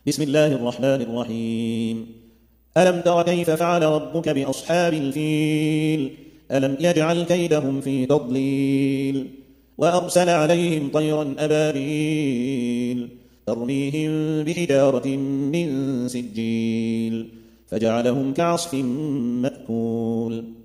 بسم الله الرحمن الرحيم. ألم تر كيف فعل ربك بأصحاب الفيل؟ ألم يجعل كيدهم في تضليل وأرسل عليهم طيرا أبابيل ترميهم بحجارة من سجيل فجعلهم كعصف مأكول.